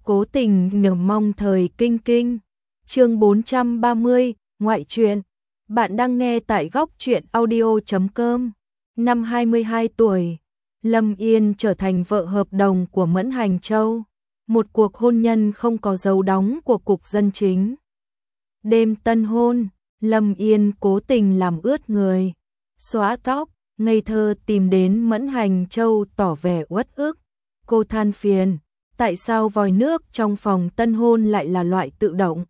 Cố tình nhầm mong thời kinh kinh. Chương 430, ngoại truyện. Bạn đang nghe tại góc truyện audio.com. Năm 22 tuổi, Lâm Yên trở thành vợ hợp đồng của Mẫn Hành Châu. Một cuộc hôn nhân không có dấu đóng của cục dân chính. Đêm tân hôn, Lâm Yên cố tình làm ướt người, xóa tóc, ngây thơ tìm đến Mẫn Hành Châu tỏ vẻ uất ức. Cô than phiền, tại sao vòi nước trong phòng tân hôn lại là loại tự động?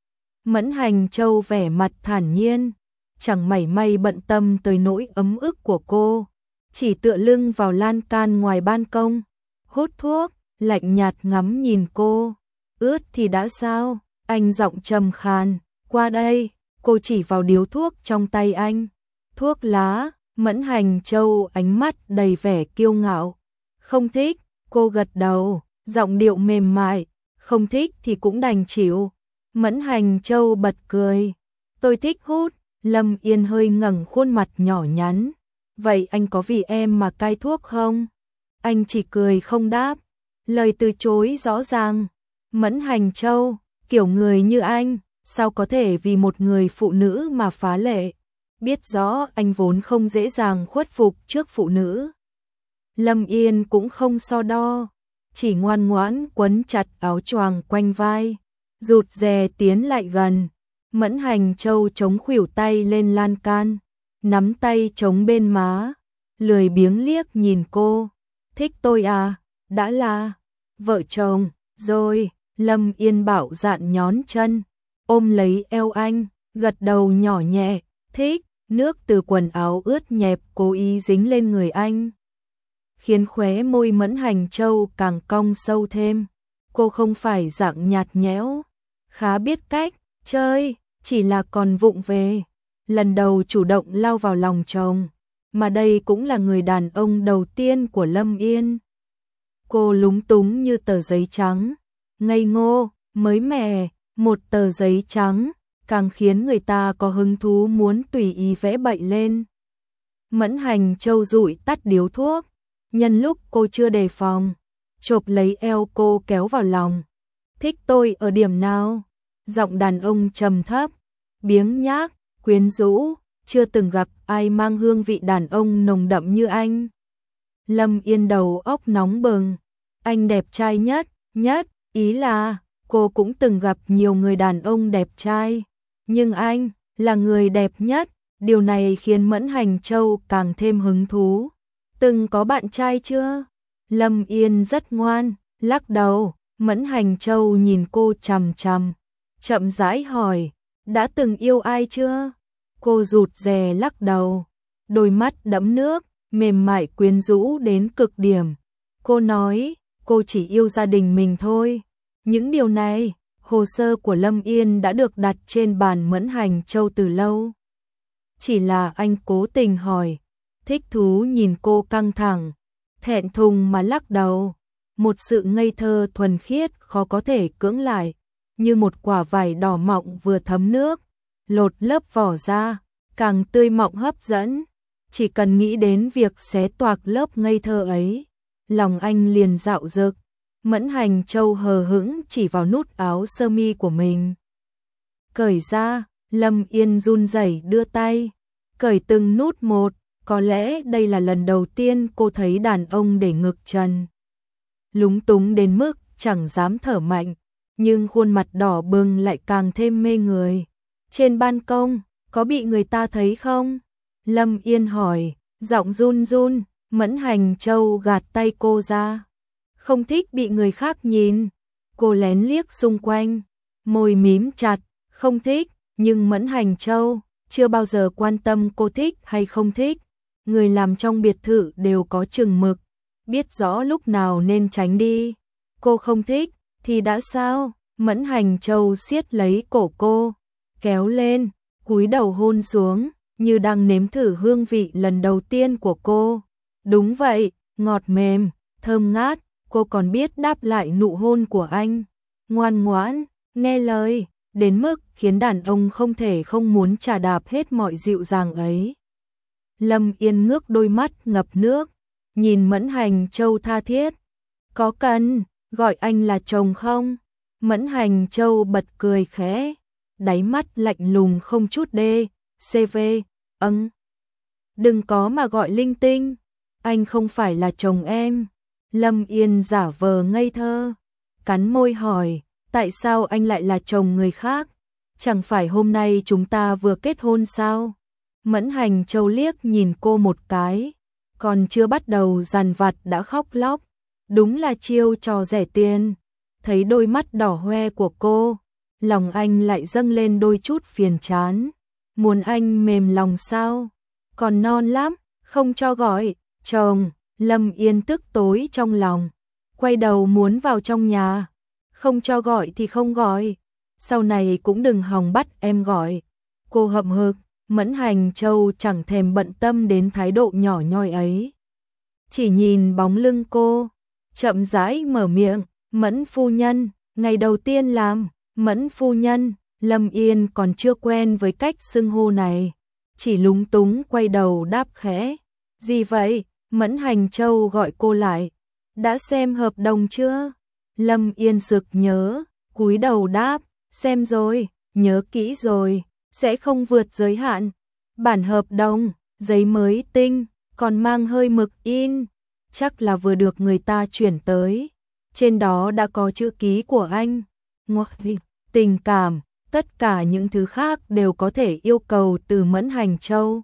Mẫn Hành Châu vẻ mặt thản nhiên, chẳng mảy may bận tâm tới nỗi ấm ức của cô, chỉ tựa lưng vào lan can ngoài ban công, hút thuốc, lạnh nhạt ngắm nhìn cô. Ướt thì đã sao? Anh giọng trầm khàn, qua đây. Cô chỉ vào điếu thuốc trong tay anh. Thuốc lá. Mẫn Hành Châu ánh mắt đầy vẻ kiêu ngạo. Không thích. Cô gật đầu, giọng điệu mềm mại. Không thích thì cũng đành chịu. Mẫn Hành Châu bật cười. Tôi thích hút. Lâm Yên hơi ngẩng khuôn mặt nhỏ nhắn. Vậy anh có vì em mà cai thuốc không? Anh chỉ cười không đáp. Lời từ chối rõ ràng. Mẫn Hành Châu, kiểu người như anh, sao có thể vì một người phụ nữ mà phá lệ? Biết rõ anh vốn không dễ dàng khuất phục trước phụ nữ. Lâm Yên cũng không so đo, chỉ ngoan ngoãn quấn chặt áo choàng quanh vai, rụt rè tiến lại gần. Mẫn Hành Châu chống khuỷu tay lên lan can, nắm tay chống bên má, lười biếng liếc nhìn cô. Thích tôi à? Đã là vợ chồng rồi. Lâm Yên bạo dạn nhón chân, ôm lấy eo anh, gật đầu nhỏ nhẹ. Thích. Nước từ quần áo ướt nhẹp cố ý dính lên người anh, khiến khóe môi Mẫn Hành Châu càng cong sâu thêm. Cô không phải dạng nhạt nhẽo, khá biết cách chơi, chỉ là còn vụng về. Lần đầu chủ động lao vào lòng chồng, mà đây cũng là người đàn ông đầu tiên của Lâm Yên. Cô lúng túng như tờ giấy trắng, ngây ngô, mới mẻ. Một tờ giấy trắng càng khiến người ta có hứng thú muốn tùy ý vẽ bậy lên. Mẫn Hành Châu dụi tắt điếu thuốc, nhân lúc cô chưa đề phòng, chộp lấy eo cô kéo vào lòng. Thích tôi ở điểm nào? Giọng đàn ông trầm thấp, biếng nhác, quyến rũ, chưa từng gặp ai mang hương vị đàn ông nồng đậm như anh. Lâm Yên đầu óc nóng bừng, anh đẹp trai nhất, ý là cô cũng từng gặp nhiều người đàn ông đẹp trai, nhưng anh là người đẹp nhất. Điều này khiến Mẫn Hành Châu càng thêm hứng thú. Từng có bạn trai chưa? Lâm Yên rất ngoan, lắc đầu. Mẫn Hành Châu nhìn cô chằm chằm, chậm rãi hỏi, đã từng yêu ai chưa? Cô rụt rè lắc đầu, đôi mắt đẫm nước, mềm mại quyến rũ đến cực điểm. Cô nói, cô chỉ yêu gia đình mình thôi. Những điều này, hồ sơ của Lâm Yên đã được đặt trên bàn Mẫn Hành Châu từ lâu. Chỉ là anh cố tình hỏi, thích thú nhìn cô căng thẳng, thẹn thùng mà lắc đầu. Một sự ngây thơ thuần khiết khó có thể cưỡng lại, như một quả vải đỏ mọng vừa thấm nước, lột lớp vỏ ra, càng tươi mọng hấp dẫn. Chỉ cần nghĩ đến việc xé toạc lớp ngây thơ ấy, lòng anh liền dạo dực. Mẫn Hành Châu hờ hững chỉ vào nút áo sơ mi của mình. Cởi ra. Lâm Yên run rẩy đưa tay, cởi từng nút một. Có lẽ đây là lần đầu tiên cô thấy đàn ông để ngực trần. Lúng túng đến mức chẳng dám thở mạnh, nhưng khuôn mặt đỏ bừng lại càng thêm mê người. Trên ban công, có bị người ta thấy không? Lâm Yên hỏi, giọng run run. Mẫn Hành Châu gạt tay cô ra. Không thích bị người khác nhìn. Cô lén liếc xung quanh, môi mím chặt, không thích. Nhưng Mẫn Hành Châu chưa bao giờ quan tâm cô thích hay không thích. Người làm trong biệt thự đều có chừng mực, biết rõ lúc nào nên tránh đi. Cô không thích thì đã sao? Mẫn Hành Châu siết lấy cổ cô, kéo lên, cúi đầu hôn xuống, như đang nếm thử hương vị lần đầu tiên của cô. Đúng vậy, ngọt mềm, thơm ngát. Cô còn biết đáp lại nụ hôn của anh, ngoan ngoãn, nghe lời, đến mức khiến đàn ông không thể không muốn trà đạp hết mọi dịu dàng ấy. Lâm Yên ngước đôi mắt ngập nước, nhìn Mẫn Hành Châu tha thiết. Có cần, gọi anh là chồng không? Mẫn Hành Châu bật cười khẽ, đáy mắt lạnh lùng không chút đê, CV, đừng có mà gọi linh tinh, anh không phải là chồng em. Lâm Yên giả vờ ngây thơ, cắn môi hỏi, tại sao anh lại là chồng người khác? Chẳng phải hôm nay chúng ta vừa kết hôn sao? Mẫn Hành Châu liếc nhìn cô một cái, còn chưa bắt đầu dằn vặt đã khóc lóc, đúng là chiêu trò rẻ tiền. Thấy đôi mắt đỏ hoe của cô, lòng anh lại dâng lên đôi chút phiền chán. Muốn anh mềm lòng sao? Còn non lắm, không cho gọi chồng. Lâm Yên tức tối trong lòng, quay đầu muốn vào trong nhà. Không cho gọi thì không gọi, sau này cũng đừng hòng bắt em gọi. Cô hậm hực. Mẫn Hành Châu chẳng thèm bận tâm đến thái độ nhỏ nhoi ấy, chỉ nhìn bóng lưng cô, chậm rãi mở miệng, Mẫn phu nhân. Ngày đầu tiên làm Mẫn phu nhân, Lâm Yên còn chưa quen với cách xưng hô này, chỉ lúng túng quay đầu đáp khẽ, gì vậy? Mẫn Hành Châu gọi cô lại, đã xem hợp đồng chưa? Lâm Yên sực nhớ, cúi đầu đáp, xem rồi, nhớ kỹ rồi, sẽ không vượt giới hạn. Bản hợp đồng, giấy mới tinh, còn mang hơi mực in, chắc là vừa được người ta chuyển tới. Trên đó đã có chữ ký của anh. Tình cảm, tất cả những thứ khác đều có thể yêu cầu từ Mẫn Hành Châu.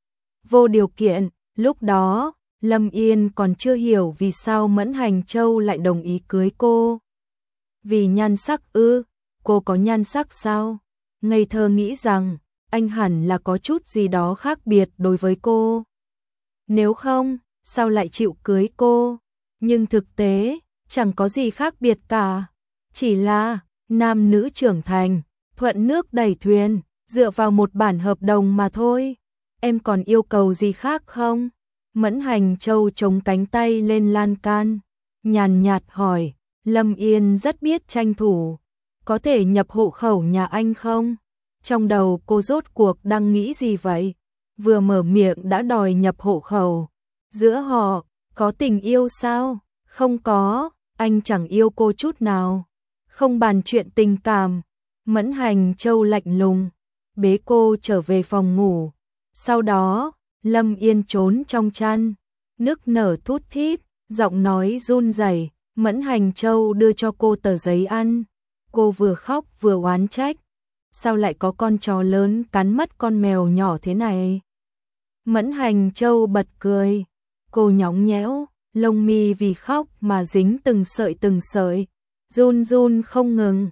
Vô điều kiện, lúc đó, Lâm Yên còn chưa hiểu vì sao Mẫn Hành Châu lại đồng ý cưới cô. Vì nhan sắc ư? Cô có nhan sắc sao? Ngây thơ nghĩ rằng anh hẳn là có chút gì đó khác biệt đối với cô. Nếu không, sao lại chịu cưới cô? Nhưng thực tế, chẳng có gì khác biệt cả. Chỉ là nam nữ trưởng thành, thuận nước đẩy thuyền, dựa vào một bản hợp đồng mà thôi. Em còn yêu cầu gì khác không? Mẫn Hành Châu chống cánh tay lên lan can, nhàn nhạt hỏi. Lâm Yên rất biết tranh thủ. Có thể nhập hộ khẩu nhà anh không? Trong đầu cô rốt cuộc đang nghĩ gì vậy? Vừa mở miệng đã đòi nhập hộ khẩu. Giữa họ, có tình yêu sao? Không có, anh chẳng yêu cô chút nào. Không bàn chuyện tình cảm. Mẫn Hành Châu lạnh lùng, bế cô trở về phòng ngủ. Sau đó, Lâm Yên trốn trong chăn, nức nở thút thít, giọng nói run rẩy. Mẫn Hành Châu đưa cho cô tờ giấy ăn. Cô vừa khóc vừa oán trách. Sao lại có con chó lớn cắn mất con mèo nhỏ thế này? Mẫn Hành Châu bật cười. Cô nhõng nhẽo, lông mi vì khóc mà dính từng sợi, run run không ngừng.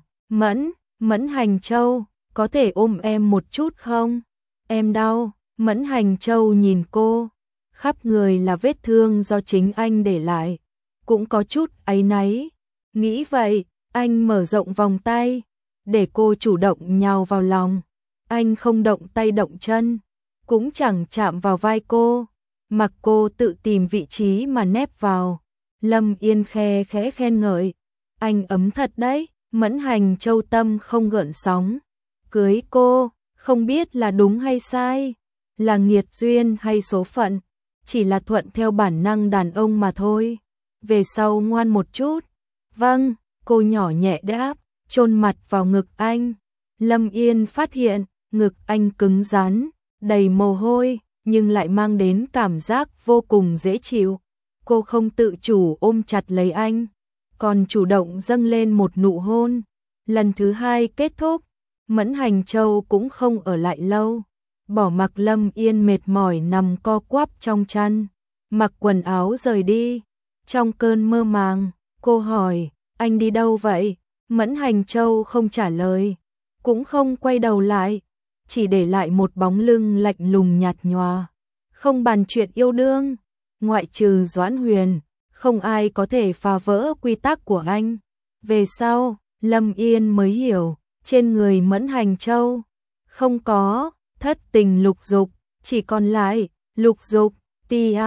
Mẫn Hành Châu, có thể ôm em một chút không? Em đau. Mẫn Hành Châu nhìn cô, khắp người là vết thương do chính anh để lại, cũng có chút áy náy. Nghĩ vậy, anh mở rộng vòng tay, để cô chủ động nhào vào lòng. Anh không động tay động chân, cũng chẳng chạm vào vai cô, mặc cô tự tìm vị trí mà nép vào. Lâm Yên khẽ khen ngợi, anh ấm thật đấy. Mẫn Hành Châu tâm không gợn sóng. Cưới cô, không biết là đúng hay sai, là nghiệt duyên hay số phận, chỉ là thuận theo bản năng đàn ông mà thôi. Về sau ngoan một chút. Vâng, cô nhỏ nhẹ đáp, chôn mặt vào ngực anh. Lâm Yên phát hiện, ngực anh cứng rắn, đầy mồ hôi, nhưng lại mang đến cảm giác vô cùng dễ chịu. Cô không tự chủ ôm chặt lấy anh, còn chủ động dâng lên một nụ hôn. Lần thứ hai kết thúc, Mẫn Hành Châu cũng không ở lại lâu, bỏ mặc Lâm Yên mệt mỏi nằm co quắp trong chăn, mặc quần áo rời đi. Trong cơn mơ màng, cô hỏi, anh đi đâu vậy? Mẫn Hành Châu không trả lời, cũng không quay đầu lại, chỉ để lại một bóng lưng lạnh lùng nhạt nhòa. Không bàn chuyện yêu đương, ngoại trừ Doãn Huyền, không ai có thể phá vỡ quy tắc của anh. Về sau, Lâm Yên mới hiểu, trên người Mẫn Hành Châu không có thất tình lục dục, chỉ còn lại lục dục, tia,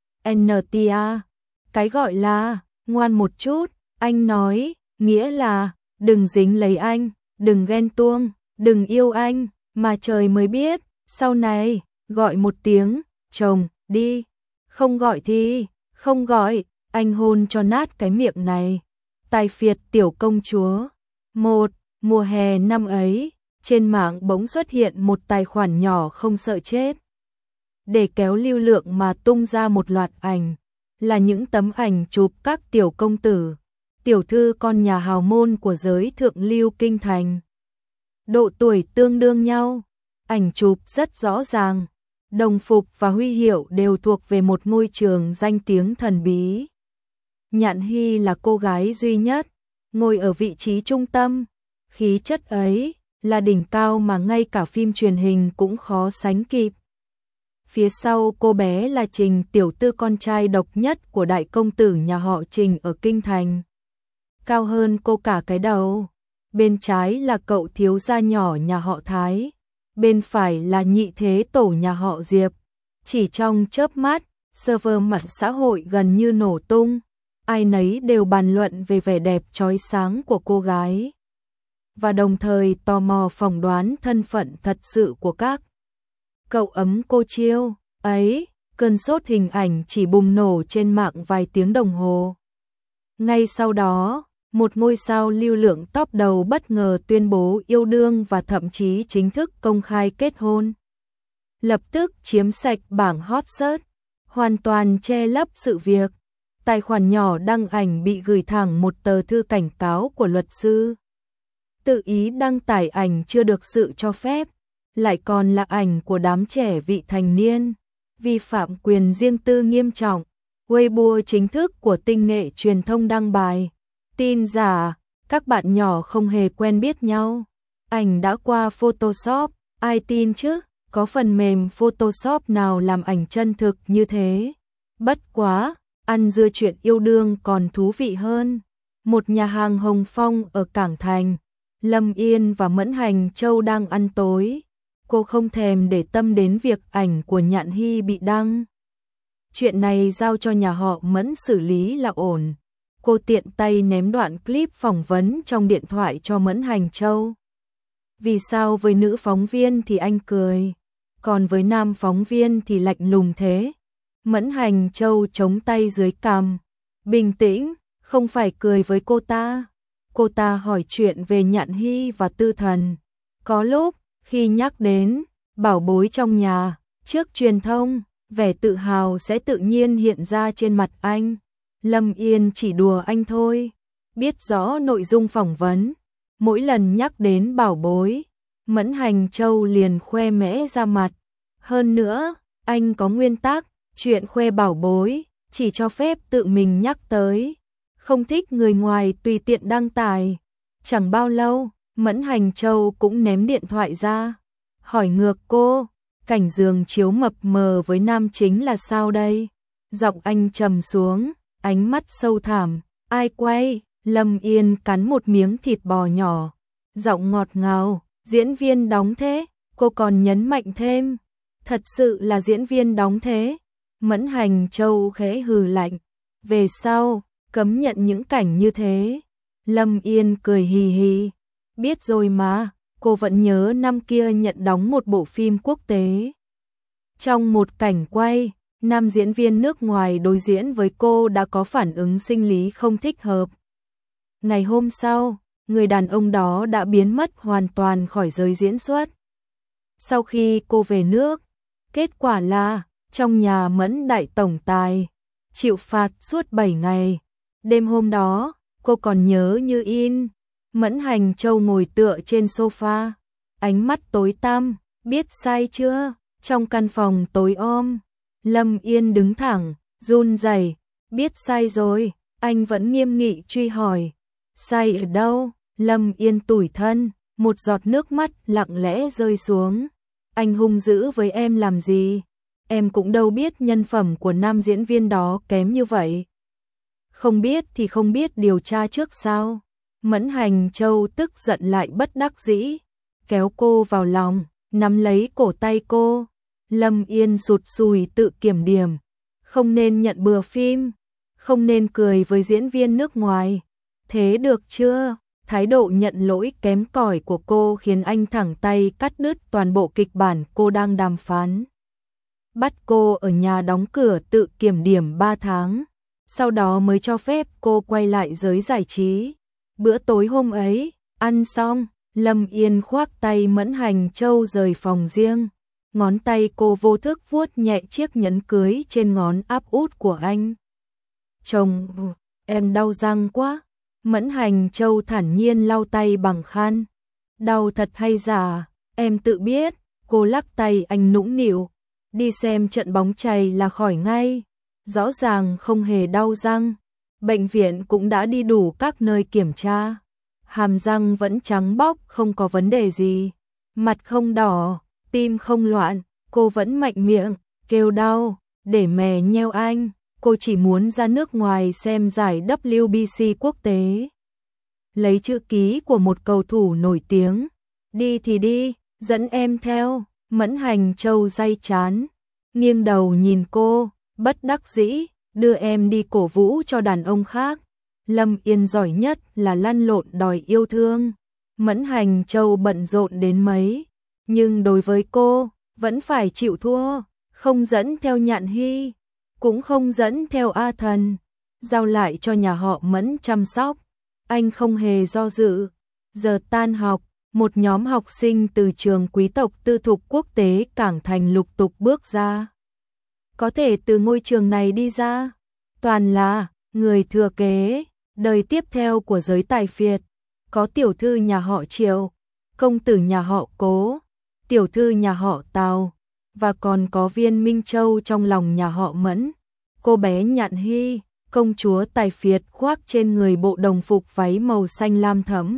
ntia. Cái gọi là ngoan một chút, anh nói, nghĩa là đừng dính lấy anh, đừng ghen tuông, đừng yêu anh, mà trời mới biết, sau này, gọi một tiếng, chồng, đi. Không gọi thì, không gọi, anh hôn cho nát cái miệng này. Tài phiệt tiểu công chúa. Mùa hè năm ấy, trên mạng bỗng xuất hiện một tài khoản nhỏ không sợ chết. Để kéo lưu lượng mà tung ra một loạt ảnh, là những tấm ảnh chụp các tiểu công tử, tiểu thư con nhà hào môn của giới thượng lưu kinh thành. Độ tuổi tương đương nhau, ảnh chụp rất rõ ràng, đồng phục và huy hiệu đều thuộc về một ngôi trường danh tiếng thần bí. Nhạn Hy là cô gái duy nhất, ngồi ở vị trí trung tâm, khí chất ấy là đỉnh cao mà ngay cả phim truyền hình cũng khó sánh kịp. Phía sau cô bé là Trình tiểu tư con trai độc nhất của đại công tử nhà họ Trình ở kinh thành. Cao hơn cô cả cái đầu. Bên trái là cậu thiếu gia nhỏ nhà họ Thái, bên phải là nhị thế tổ nhà họ Diệp. Chỉ trong chớp mắt, server mạng xã hội gần như nổ tung, ai nấy đều bàn luận về vẻ đẹp chói sáng của cô gái. Và đồng thời tò mò phỏng đoán thân phận thật sự của các cậu ấm cô chiêu ấy. Cơn sốt hình ảnh chỉ bùng nổ trên mạng vài tiếng đồng hồ. Ngay sau đó, một ngôi sao lưu lượng top đầu bất ngờ tuyên bố yêu đương và thậm chí chính thức công khai kết hôn. Lập tức chiếm sạch bảng hot search, hoàn toàn che lấp sự việc. Tài khoản nhỏ đăng ảnh bị gửi thẳng một tờ thư cảnh cáo của luật sư. Tự ý đăng tải ảnh chưa được sự cho phép, lại còn là ảnh của đám trẻ vị thành niên, vi phạm quyền riêng tư nghiêm trọng. Weibo chính thức của tinh nghệ truyền thông đăng bài. Tin giả, các bạn nhỏ không hề quen biết nhau. Ảnh đã qua Photoshop, ai tin chứ, có phần mềm Photoshop nào làm ảnh chân thực như thế. Bất quá, ăn dưa chuyện yêu đương còn thú vị hơn. Một nhà hàng Hồng Phong ở Cảng Thành, Lâm Yên và Mẫn Hành Châu đang ăn tối. Cô không thèm để tâm đến việc ảnh của Nhạn Hy bị đăng. Chuyện này giao cho nhà họ Mẫn xử lý là ổn. Cô tiện tay ném đoạn clip phỏng vấn trong điện thoại cho Mẫn Hành Châu. Vì sao với nữ phóng viên thì anh cười, còn với nam phóng viên thì lạnh lùng thế? Mẫn Hành Châu chống tay dưới cằm, bình tĩnh, không phải cười với cô ta. Cô ta hỏi chuyện về Nhạn Hy và Tư Thần. Có lúc, khi nhắc đến bảo bối trong nhà, trước truyền thông, vẻ tự hào sẽ tự nhiên hiện ra trên mặt anh. Lâm Yên chỉ đùa anh thôi, biết rõ nội dung phỏng vấn. Mỗi lần nhắc đến bảo bối, Mẫn Hành Châu liền khoe mẽ ra mặt. Hơn nữa, anh có nguyên tắc, chuyện khoe bảo bối, chỉ cho phép tự mình nhắc tới. Không thích người ngoài tùy tiện đăng tải. Chẳng bao lâu, Mẫn Hành Châu cũng ném điện thoại ra. Hỏi ngược cô, cảnh giường chiếu mập mờ với nam chính là sao đây? Giọng anh trầm xuống, ánh mắt sâu thẳm. Ai quay? Lâm Yên cắn một miếng thịt bò nhỏ. Giọng ngọt ngào, diễn viên đóng thế. Cô còn nhấn mạnh thêm, thật sự là diễn viên đóng thế. Mẫn Hành Châu khẽ hừ lạnh. Về sau, cấm nhận những cảnh như thế. Lâm Yên cười hì hì. Biết rồi mà, cô vẫn nhớ năm kia nhận đóng một bộ phim quốc tế. Trong một cảnh quay, nam diễn viên nước ngoài đối diễn với cô đã có phản ứng sinh lý không thích hợp. Ngày hôm sau, người đàn ông đó đã biến mất hoàn toàn khỏi giới diễn xuất. Sau khi cô về nước, kết quả là, trong nhà Mẫn đại tổng tài, chịu phạt suốt 7 ngày. Đêm hôm đó, cô còn nhớ như in. Mẫn Hành Châu ngồi tựa trên sofa, ánh mắt tối tăm, biết sai chưa? Trong căn phòng tối om, Lâm Yên đứng thẳng, run rẩy, biết sai rồi. Anh vẫn nghiêm nghị truy hỏi, sai ở đâu? Lâm Yên tủi thân, một giọt nước mắt lặng lẽ rơi xuống. Anh hung dữ với em làm gì? Em cũng đâu biết nhân phẩm của nam diễn viên đó kém như vậy. Không biết thì không biết, điều tra trước sao? Mẫn Hành Châu tức giận lại bất đắc dĩ, kéo cô vào lòng, nắm lấy cổ tay cô. Lâm Yên sụt sùi tự kiểm điểm, không nên nhận bừa phim, không nên cười với diễn viên nước ngoài. Thế được chưa? Thái độ nhận lỗi kém cỏi của cô khiến anh thẳng tay cắt đứt toàn bộ kịch bản cô đang đàm phán. Bắt cô ở nhà đóng cửa tự kiểm điểm 3 tháng. sau đó mới cho phép cô quay lại giới giải trí. Bữa tối hôm ấy, ăn xong, Lâm Yên khoác tay Mẫn Hành Châu rời phòng riêng. Ngón tay cô vô thức vuốt nhẹ chiếc nhẫn cưới trên ngón áp út của anh. Chồng, em đau răng quá. Mẫn Hành Châu thản nhiên lau tay bằng khăn. Đau thật hay giả, em tự biết. Cô lắc tay anh nũng nịu. Đi xem trận bóng chày là khỏi ngay. Rõ ràng không hề đau răng. Bệnh viện cũng đã đi đủ các nơi kiểm tra. Hàm răng vẫn trắng bóc, không có vấn đề gì. Mặt không đỏ, tim không loạn. Cô vẫn mạnh miệng, kêu đau, để mè nheo anh. Cô chỉ muốn ra nước ngoài xem giải WBC quốc tế. Lấy chữ ký của một cầu thủ nổi tiếng. Đi thì đi, dẫn em theo. Mẫn Hành Châu day chán, nghiêng đầu nhìn cô, bất đắc dĩ, đưa em đi cổ vũ cho đàn ông khác. Lâm Yên giỏi nhất là lăn lộn đòi yêu thương. Mẫn Hành Châu bận rộn đến mấy, nhưng đối với cô, vẫn phải chịu thua, không dẫn theo Nhạn Hy, cũng không dẫn theo A Thần, giao lại cho nhà họ Mẫn chăm sóc. Anh không hề do dự. Giờ tan học, một nhóm học sinh từ trường quý tộc tư thục quốc tế Cảng Thành lục tục bước ra. Có thể từ ngôi trường này đi ra, toàn là người thừa kế, đời tiếp theo của giới tài phiệt. Có tiểu thư nhà họ Triệu, công tử nhà họ Cố, tiểu thư nhà họ Tào, và còn có Viên Minh Châu trong lòng nhà họ Mẫn. Cô bé Nhạn Hy, công chúa tài phiệt, khoác trên người bộ đồng phục váy màu xanh lam thẫm.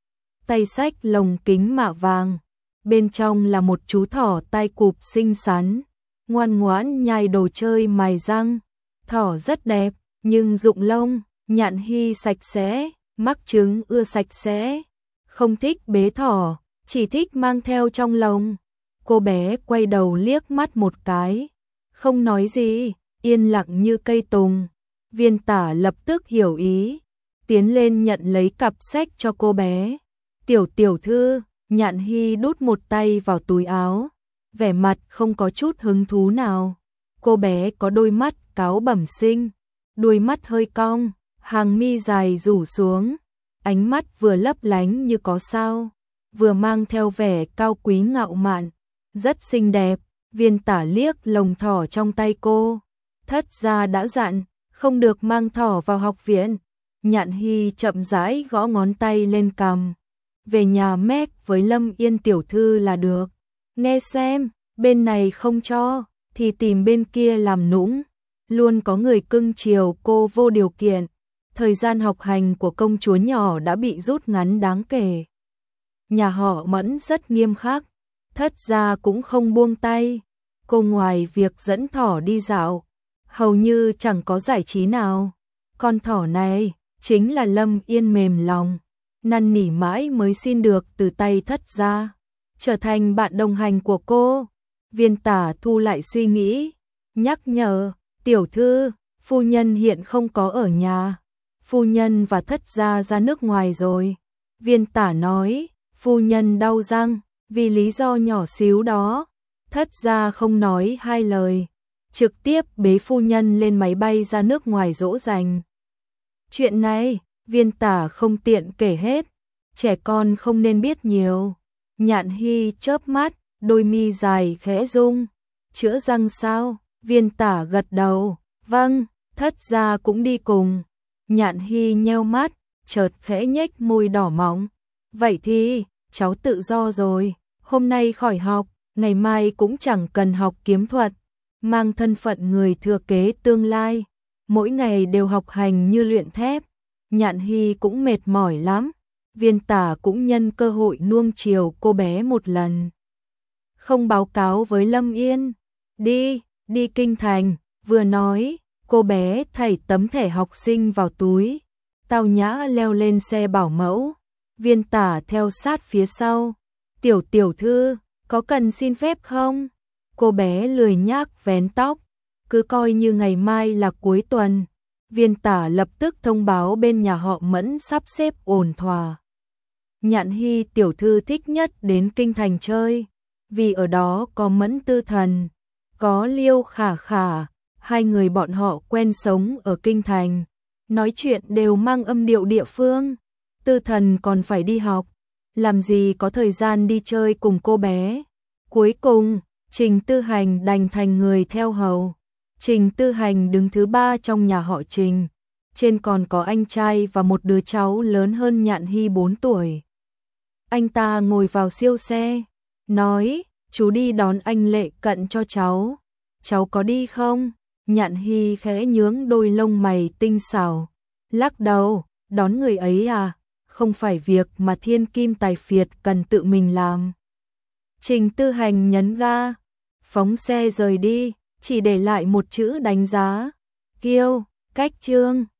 Tay xách lồng kính mạ vàng, bên trong là một chú thỏ tai cụp xinh xắn, ngoan ngoãn nhai đồ chơi mài răng. Thỏ rất đẹp, nhưng rụng lông. Nhạn Hy sạch sẽ, mắc chứng ưa sạch sẽ, không thích bế thỏ, chỉ thích mang theo trong lồng. Cô bé quay đầu liếc mắt một cái, không nói gì, yên lặng như cây tùng. Viên Tả lập tức hiểu ý, tiến lên nhận lấy cặp sách cho cô bé. Tiểu thư, Nhạn Hy đút một tay vào túi áo, vẻ mặt không có chút hứng thú nào. Cô bé có đôi mắt cáo bẩm sinh, đuôi mắt hơi cong, hàng mi dài rủ xuống, ánh mắt vừa lấp lánh như có sao, vừa mang theo vẻ cao quý ngạo mạn, rất xinh đẹp. Viên Tả liếc lồng thỏ trong tay cô, thất gia đã dặn, không được mang thỏ vào học viện. Nhạn Hy chậm rãi gõ ngón tay lên cằm. Về nhà mét với Lâm Yên tiểu thư là được. Nghe xem, bên này không cho, thì tìm bên kia làm nũng. Luôn có người cưng chiều cô vô điều kiện. Thời gian học hành của công chúa nhỏ đã bị rút ngắn đáng kể. Nhà họ Mẫn rất nghiêm khắc, thất gia cũng không buông tay. Cô ngoài việc dẫn thỏ đi dạo, hầu như chẳng có giải trí nào. Con thỏ này chính là Lâm Yên mềm lòng, năn nỉ mãi mới xin được từ tay thất gia, trở thành bạn đồng hành của cô. Viên Tả thu lại suy nghĩ, nhắc nhở, tiểu thư, phu nhân hiện không có ở nhà. Phu nhân và thất gia ra nước ngoài rồi. Viên Tả nói, phu nhân đau răng, vì lý do nhỏ xíu đó. Thất gia không nói hai lời, trực tiếp bế phu nhân lên máy bay ra nước ngoài dỗ dành. Chuyện này, Viên Tả không tiện kể hết, trẻ con không nên biết nhiều. Nhạn Hy chớp mắt, đôi mi dài khẽ rung. Chữa răng sao? Viên Tả gật đầu, vâng, thất gia cũng đi cùng. Nhạn Hy nheo mắt, chợt khẽ nhếch môi đỏ mọng. Vậy thì, cháu tự do rồi, hôm nay khỏi học, ngày mai cũng chẳng cần học kiếm thuật, mang thân phận người thừa kế tương lai, mỗi ngày đều học hành như luyện thép. Nhạn Hy cũng mệt mỏi lắm, Viên Tả cũng nhân cơ hội nuông chiều cô bé một lần. Không báo cáo với Lâm Yên, đi kinh thành, vừa nói, cô bé thảy tấm thẻ học sinh vào túi, tao nhã leo lên xe bảo mẫu. Viên Tả theo sát phía sau. Tiểu thư, có cần xin phép không? Cô bé lười nhác vén tóc, cứ coi như ngày mai là cuối tuần. Viên Tả lập tức thông báo bên nhà họ Mẫn sắp xếp ổn thỏa. Nhạn Hy tiểu thư thích nhất đến kinh thành chơi, vì ở đó có Mẫn Tư Thần, có Liêu Khả Khả, hai người bọn họ quen sống ở kinh thành, nói chuyện đều mang âm điệu địa phương. Tư Thần còn phải đi học, làm gì có thời gian đi chơi cùng cô bé. Cuối cùng, Trình Tư Hành đành thành người theo hầu. Trình Tư Hành đứng thứ 3 trong nhà họ Trình, trên còn có anh trai và một đứa cháu lớn hơn Nhạn Hy 4 tuổi. Anh ta ngồi vào siêu xe, nói, chú đi đón anh Lệ Cận cho cháu. Cháu có đi không? Nhạn Hy khẽ nhướng đôi lông mày tinh xảo, lắc đầu, đón người ấy à, không phải việc mà thiên kim tài phiệt cần tự mình làm. Trình Tư Hành nhấn ga, phóng xe rời đi, chỉ để lại một chữ đánh giá, kiêu, cách trương.